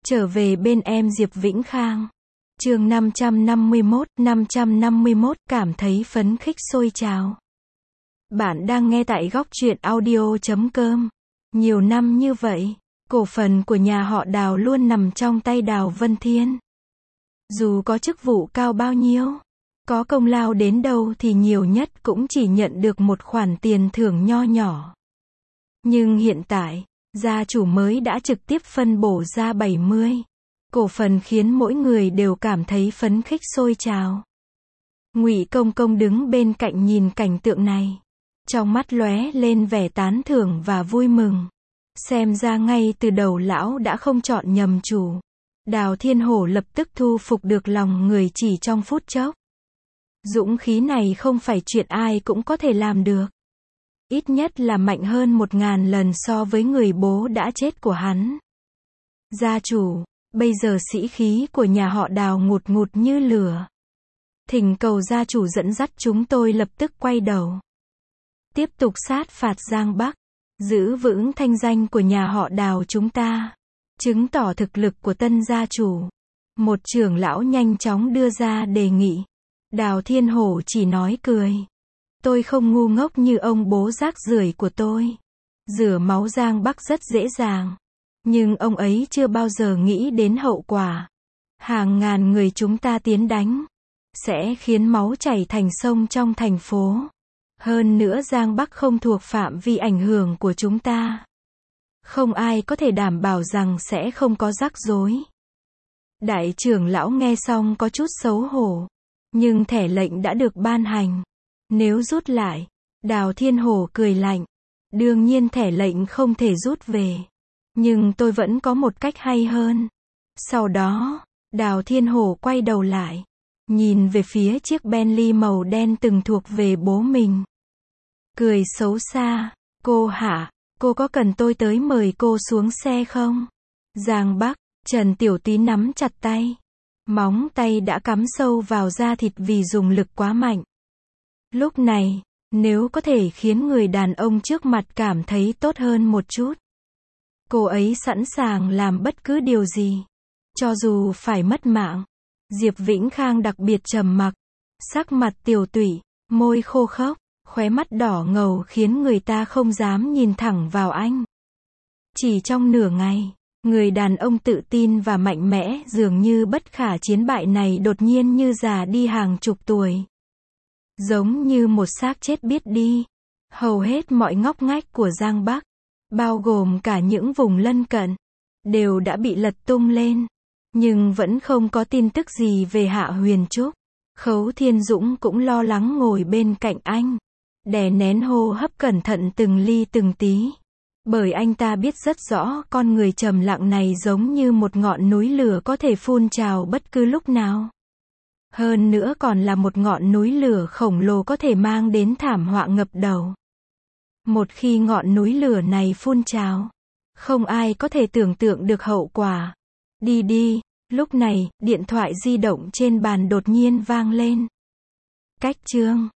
Trở về bên em Diệp Vĩnh Khang. Chương 551 cảm thấy phấn khích sôi trào. Bạn đang nghe tại góc truyện audio.com. Nhiều năm như vậy, cổ phần của nhà họ Đào luôn nằm trong tay Đào Vân Thiên. Dù có chức vụ cao bao nhiêu, có công lao đến đâu thì nhiều nhất cũng chỉ nhận được một khoản tiền thưởng nho nhỏ. Nhưng hiện tại, gia chủ mới đã trực tiếp phân bổ ra 70 cổ phần khiến mỗi người đều cảm thấy phấn khích sôi trào. Ngụy Công Công đứng bên cạnh nhìn cảnh tượng này, trong mắt lóe lên vẻ tán thưởng và vui mừng. Xem ra ngay từ đầu lão đã không chọn nhầm chủ. Đào Thiên Hổ lập tức thu phục được lòng người chỉ trong phút chốc. Dũng khí này không phải chuyện ai cũng có thể làm được. Ít nhất là mạnh hơn 1000 lần so với người bố đã chết của hắn. Gia chủ, bây giờ sĩ khí của nhà họ Đào ngùn ngụt như lửa. Thỉnh cầu gia chủ dẫn dắt chúng tôi lập tức quay đầu. Tiếp tục sát phạt Giang Bắc, giữ vững thanh danh của nhà họ Đào chúng ta. Chứng tỏ thực lực của tân gia chủ. Một trưởng lão nhanh chóng đưa ra đề nghị. Đào Thiên Hổ chỉ nói cười. Tôi không ngu ngốc như ông bố rác rưởi của tôi. Rửa máu Giang Bắc rất dễ dàng. Nhưng ông ấy chưa bao giờ nghĩ đến hậu quả. Hàng ngàn người chúng ta tiến đánh, sẽ khiến máu chảy thành sông trong thành phố. Hơn nữa Giang Bắc không thuộc phạm vi ảnh hưởng của chúng ta. Không ai có thể đảm bảo rằng sẽ không có rắc rối. Đại trưởng lão nghe xong có chút xấu hổ. Nhưng thẻ lệnh đã được ban hành. Nếu rút lại, Đào Thiên Hổ cười lạnh. Đương nhiên thẻ lệnh không thể rút về. Nhưng tôi vẫn có một cách hay hơn. Sau đó, Đào Thiên Hổ quay đầu lại. Nhìn về phía chiếc Bentley màu đen từng thuộc về bố mình. Cười xấu xa. Cô hả? Cô có cần tôi tới mời cô xuống xe không? Giang Bắc, Trần Tiểu Túy nắm chặt tay. Móng tay đã cắm sâu vào da thịt vì dùng lực quá mạnh. Lúc này, nếu có thể khiến người đàn ông trước mặt cảm thấy tốt hơn một chút, cô ấy sẵn sàng làm bất cứ điều gì, cho dù phải mất mạng. Diệp Vĩnh Khang đặc biệt trầm mặc, sắc mặt tiều tụy, môi khô khốc, khóe mắt đỏ ngầu khiến người ta không dám nhìn thẳng vào anh. Chỉ trong nửa ngày, người đàn ông tự tin và mạnh mẽ dường như bất khả chiến bại này đột nhiên như già đi hàng chục tuổi. Giống như một xác chết biết đi. Hầu hết mọi ngóc ngách của Giang Bắc, bao gồm cả những vùng lân cận, đều đã bị lật tung lên. Nhưng vẫn không có tin tức gì về Hạ Huyền Trúc. Khấu Thiên Dũng cũng lo lắng ngồi bên cạnh anh, đè nén hô hấp cẩn thận từng ly từng tí. Bởi anh ta biết rất rõ con người trầm lặng này giống như một ngọn núi lửa có thể phun trào bất cứ lúc nào. Hơn nữa còn là một ngọn núi lửa khổng lồ có thể mang đến thảm họa ngập đầu. Một khi ngọn núi lửa này phun trào, không ai có thể tưởng tượng được hậu quả. Đi. Lúc này, điện thoại di động trên bàn đột nhiên vang lên. Cách chương